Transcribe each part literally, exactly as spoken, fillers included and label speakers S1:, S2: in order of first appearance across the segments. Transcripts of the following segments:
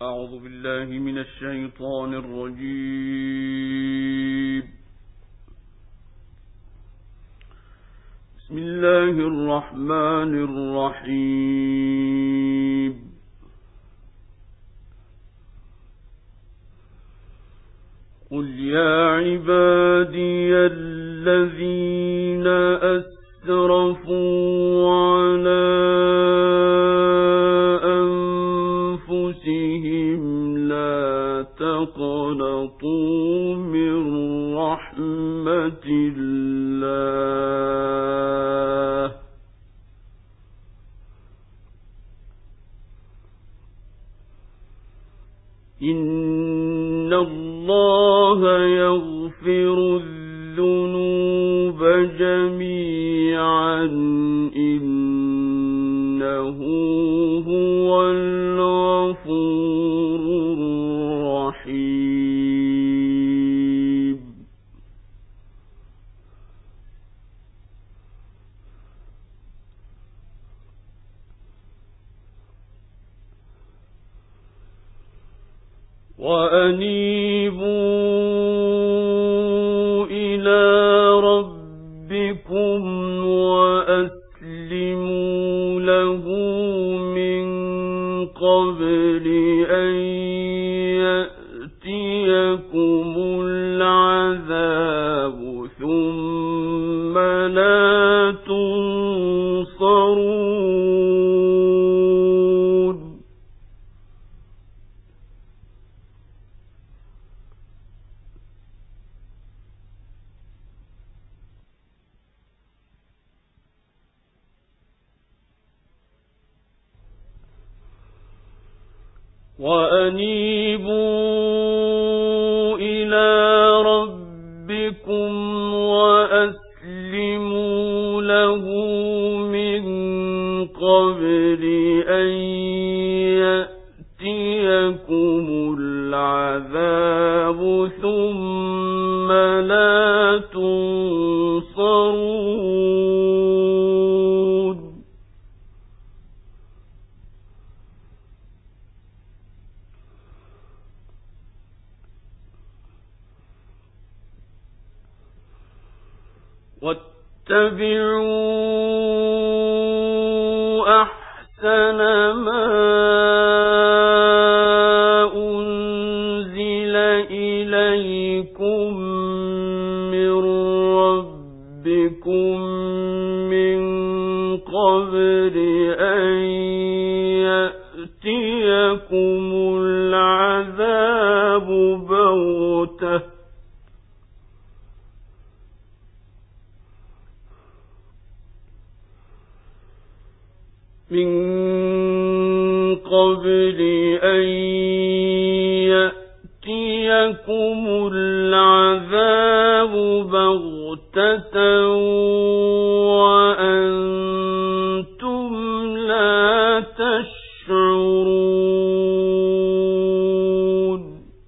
S1: أعوذ بالله من الشيطان الرجيم. بسم الله الرحمن الرحيم. قل يا عبادي الذين أسرفوا على أنفسهم لا تقنطوا من رحمة الله إن الله يغفر الذنوب جميعا إنه هو الغفور الرحيم. وأنيبوا إلى ربكم وأسلموا له من قبل أن يأتيكم العذاب ثم لا تنصرون. وأنيبوا إلى ربكم وأسلموا له من قبل أن يأتيكم العذاب ثم لا تنصرون. واتبعوا أحسن ما أنزل إليكم من ربكم من قبل أن يأتيكم العذاب بغتة من قبل أن يأتيكم العذاب بغتة وأنتم لا تشعرون.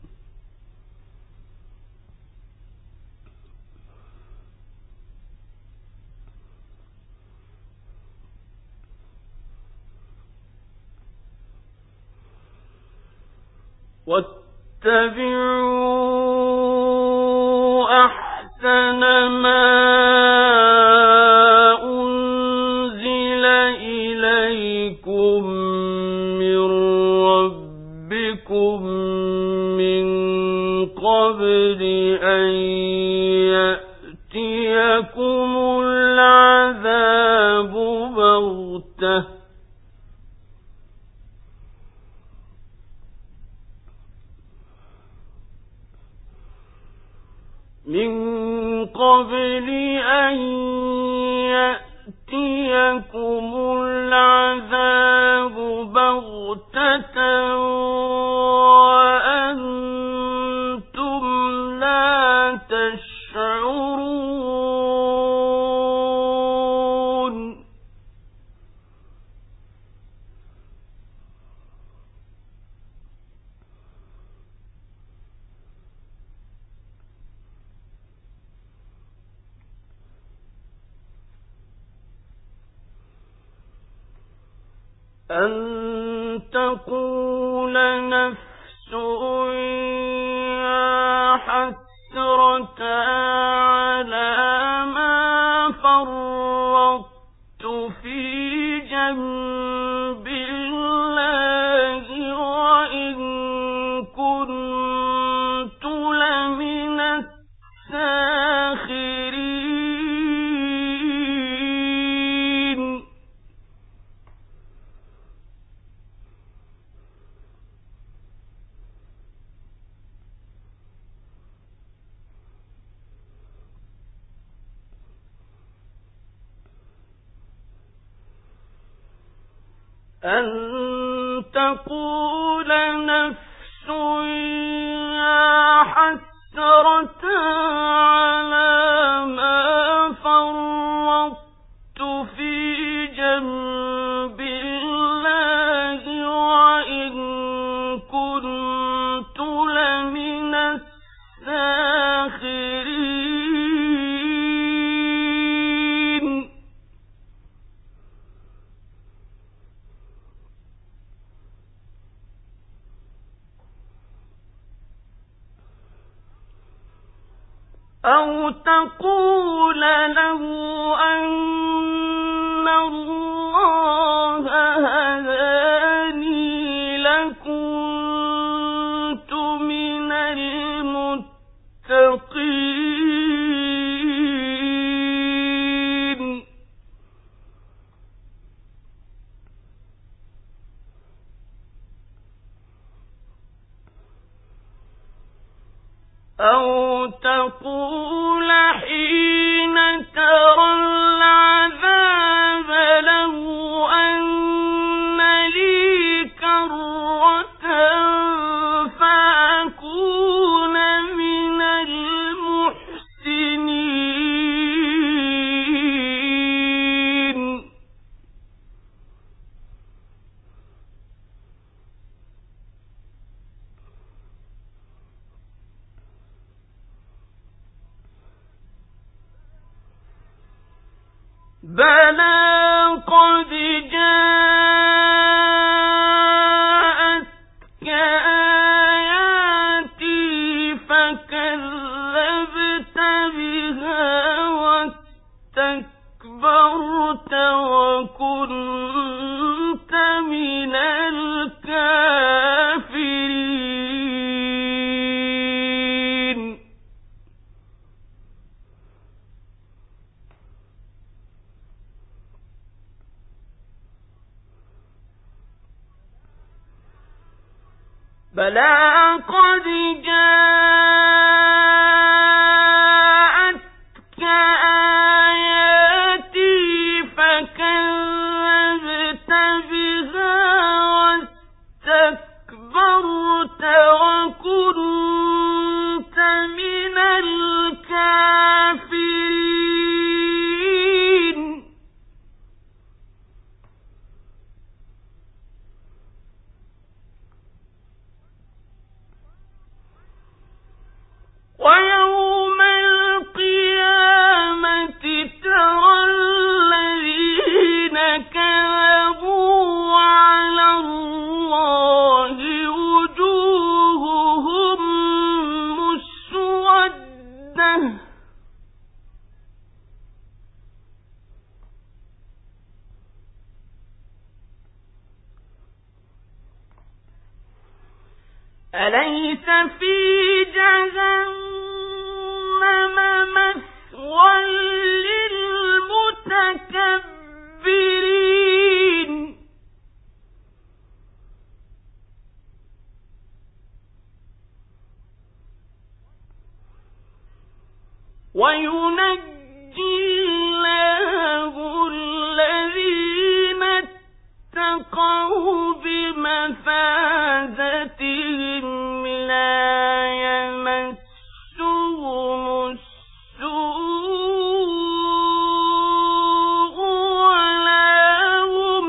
S1: واتبعوا أحسن ما أنزل إليكم من ربكم من قبل أن يأتيكم العذاب بغتة من قبل أن يأتيكم العذاب بغتة وأنتم لا تشعرون. أن تقول نفس يا حسرة على ما فرطت في جنب الله وإن كنت لمن الساخرين. أن تقول نفس يا حسرة على ما فرطت في جنب الله وإن كنت لمن الساخرين. أو تقول له أن الله هداني لكنت من المتقين. أو تقول حين ترى العذاب لو أن لي كرة فأكون من المحسنين. بلى قد جاءتك آياتي فكذبت بها واستكبرت وكنت من الكافرين. بلى قد جاءتك آياتي فكذبت بها واستكبرت وكنت من الكافرين. ويوم القيامة ترى الذين كذبوا على الله وجوههم مسودة أليس في جهنم مثوى للمتكبرين. وينجي الله الذين اتقوا بمفازتهم لا يمسهم السوء ولا هم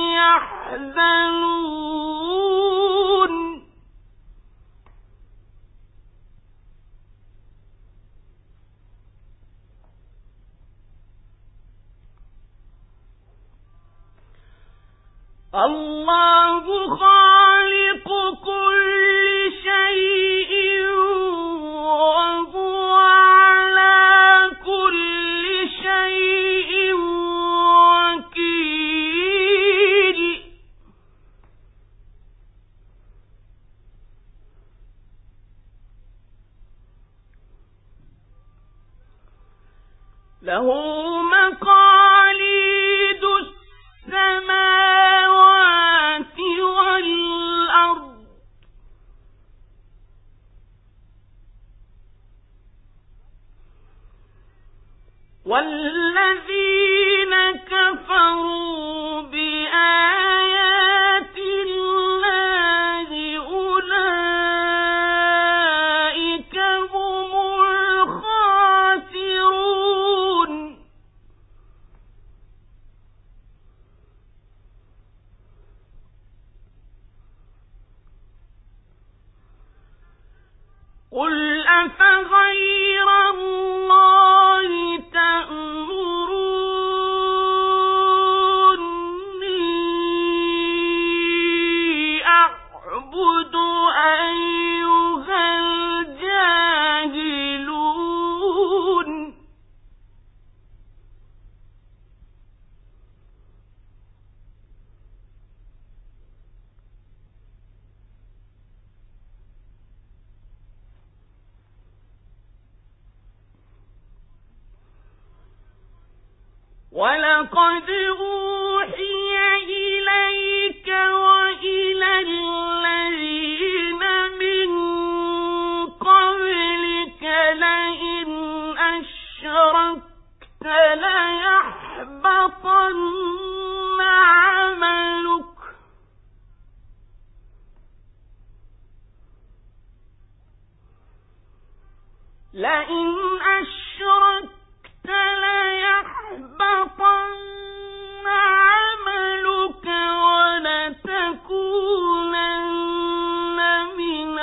S1: يحزنون. الله خالق كل شيء وهو على كل شيء وكيل. له مقاليد السماوات والأرض والذين كفروا بآيات الله أولئك هم الخاسرون. قل أفغير الله تأمروني أعبد أيها الجاهلون. ولقد أوحي إليك وإلى الذين من قبلك لئن أشركت ليحبطن عملك لئن أشركت ليحبطن عملك ولتكونن من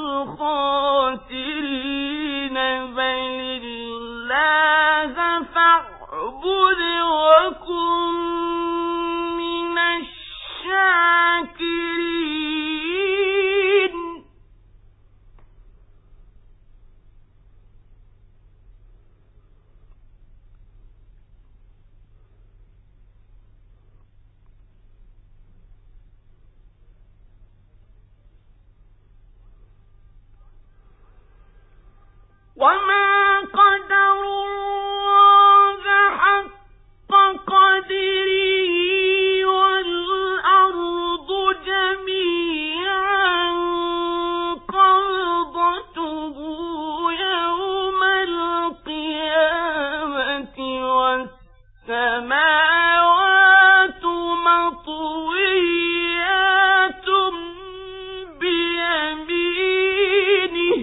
S1: الخاسرين. بل الله فاعبد وكن من الشاكرين. وما قدروا الله حق قدره والأرض جميعا قبضته يوم القيامة والسماوات مطويات بيمينه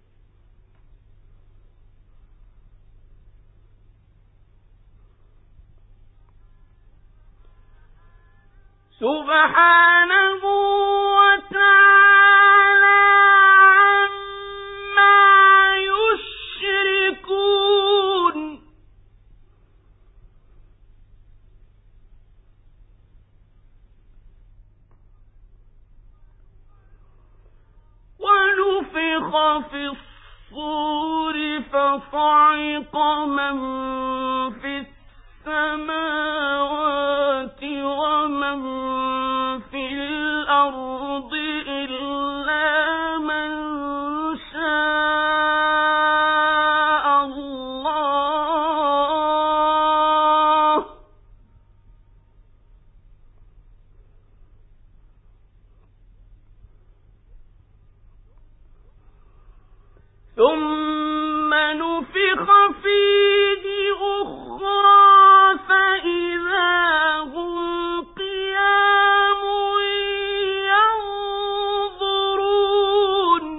S1: سبحانه وتعالى عما يشركون. ونفخ في الصور فصعق من في السماوات ومن في الأرض إلا من شاء الله ثم نفخ فيه أخرى فإذا هم قيام ينظرون.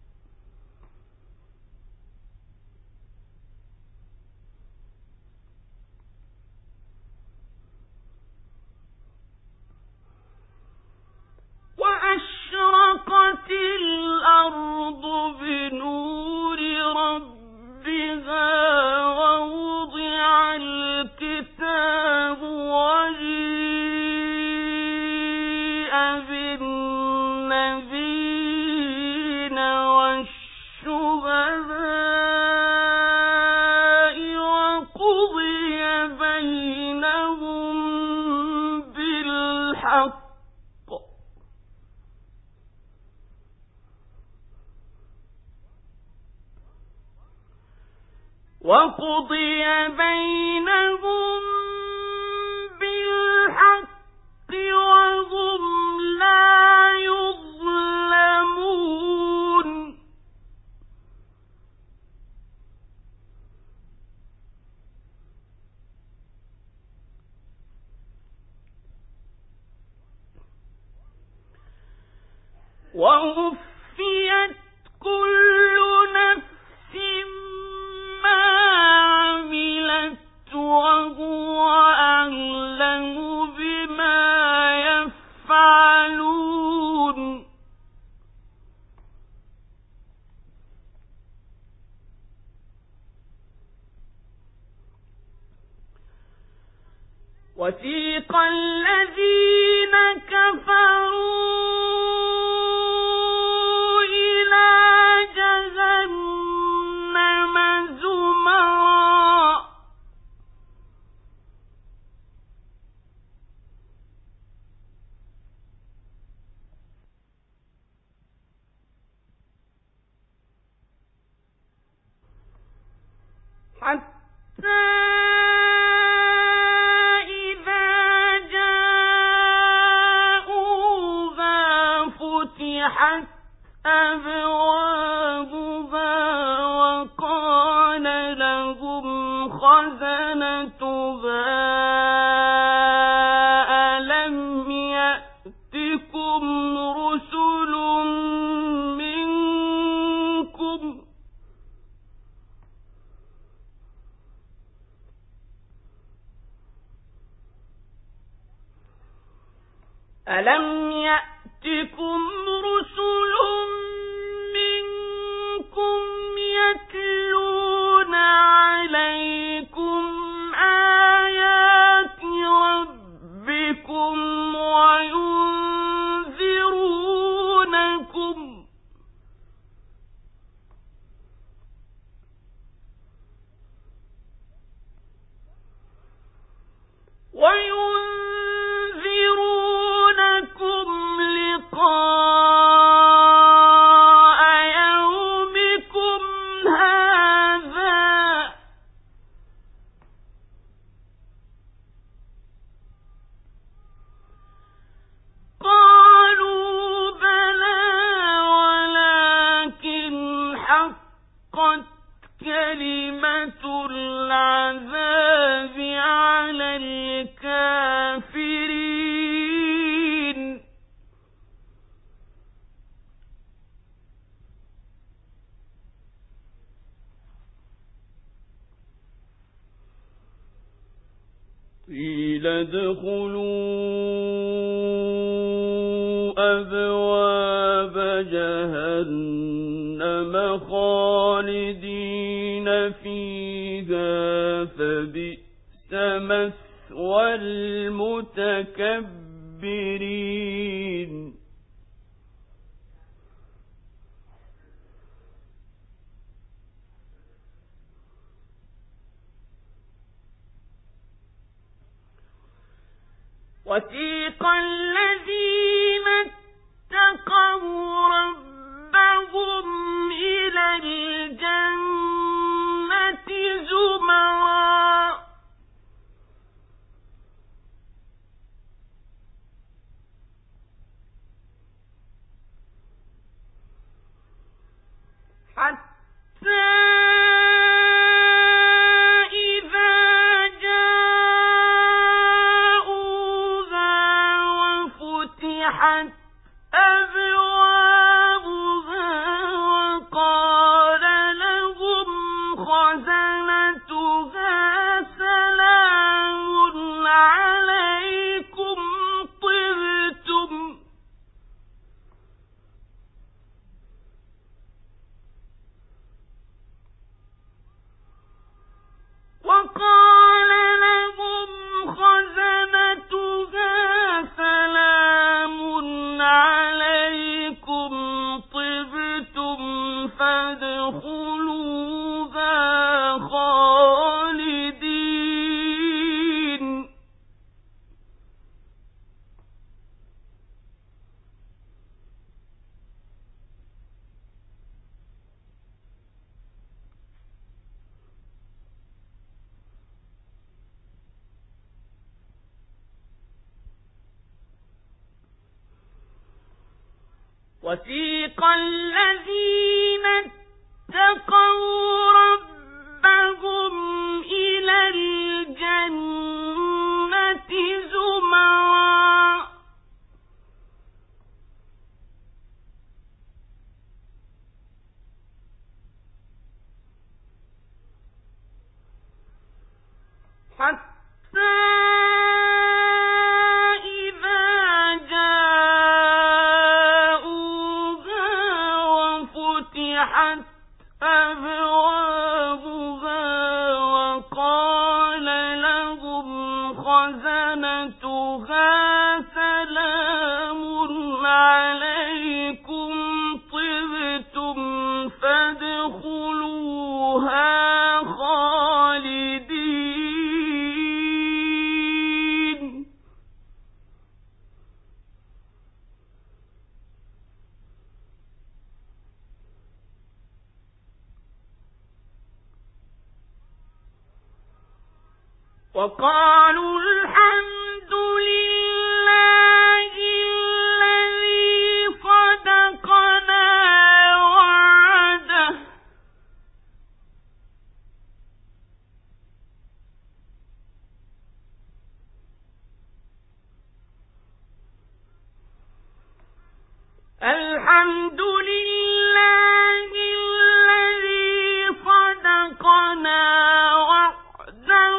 S1: وأشرقت الأرض بنور ربها النبيين والشهداء وقضي بينهم بالحق وقضي بينهم بالحق وهم لا يظلمون ووفيت كل نفس ما عملت وهو أعلم بما يفعلون وسيق الذين كفروا حتى إذا جاءوها فتحت أبوابها وقال لهم خزنتها ألم يأتكم رسل منكم ألم يأتكم رسل منكم يتلون عليكم آيات ربكم وينذرونكم وينذرونكم لقاء يومكم هذا قالوا بلى ولكن حقت كلمة العذاب على الكافرين قيل ادخلوا أبواب جهنم خالدين فيها فبئس مثوى المتكبرين وسيق الذين اتقوا ربهم إلى الجنة زمرا حتى عليكم وسيق الذين اتقوا ربهم إلى الجنة زمرا حتى أبوابها وقال لهم خزنتها سلام عليكم طبتم فادخلوها خالدين وقالوا الحمد لله الذي صدقنا وعده الحمد لله الذي صدقنا وعده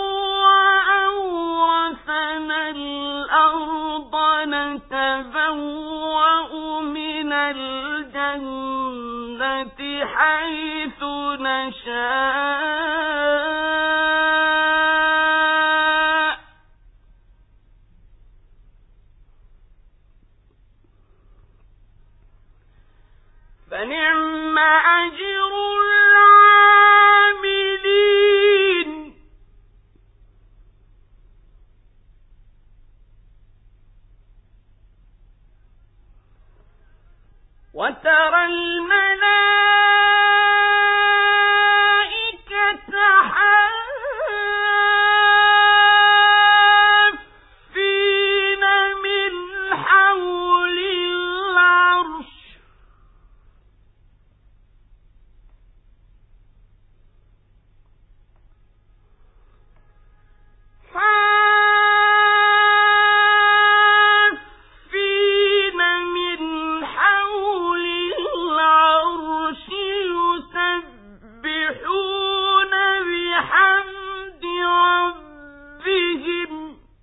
S1: وأورثنا الأرض نتبوأ من الجنة حيث نشاء فنعم أجر العاملين وترى الملائكة حافين من حول العرش حافين من حول العرش يسبحون بحمد ربهم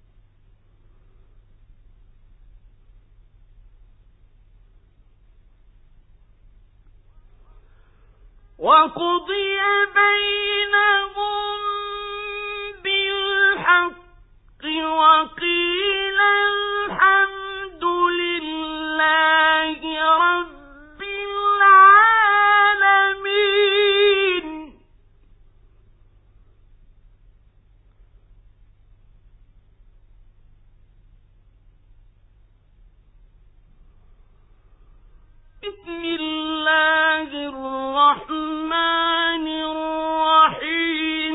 S1: وقضي بينهم بالحق وقيل الحمد لله رب العالمين بسم الله الرحمن الرحيم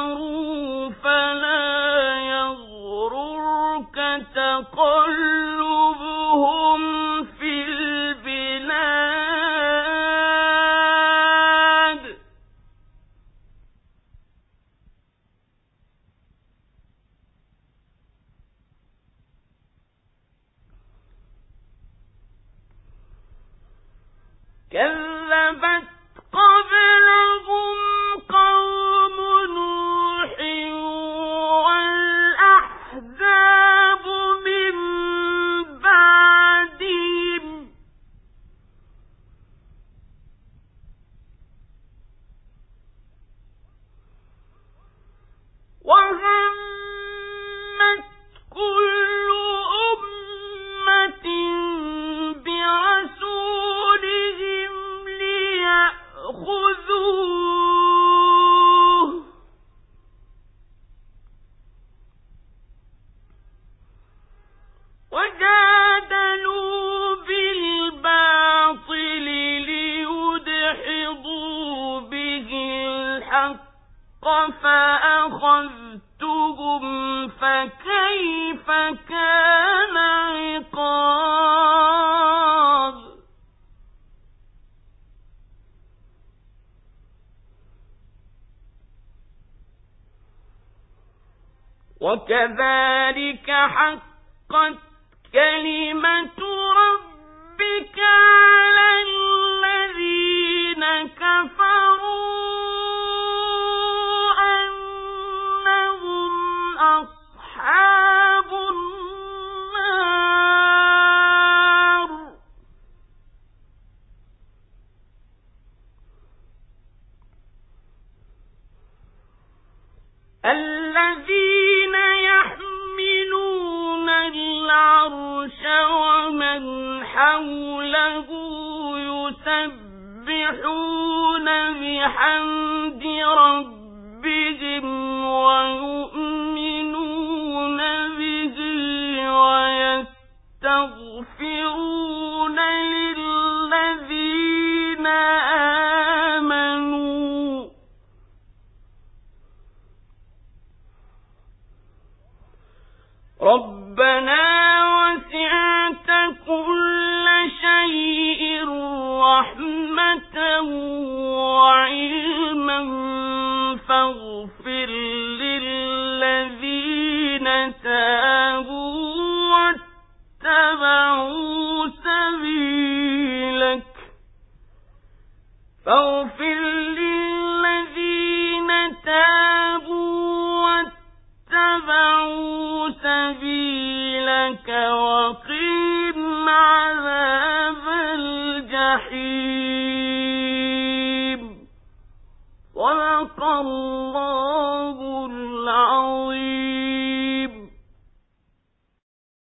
S1: كفروا فلا يغررك تقلبهم في البلاد كذبت قبلهم قوم نوح والأحزاب من بعدهم وهمت كل أمة برسولهم ليأخذوه وجادلوا بالباطل ليدحضوا به الحق فأخذتهم فكيف كان عقاب وكذلك حقت كلمة ربك على الذين كفروا أنهم أصحاب النار الذين يحملون العرش ومن حوله يسبحون بحمد ربهم ويؤمنون به ويستغفرون للذين آمنوا ربنا وسعت كل شيء رحمة وعلما فاغفر للذين تابوا واتبعوا سبيلك فاغفر للذين تابوا واتبعوا سبيلك وقل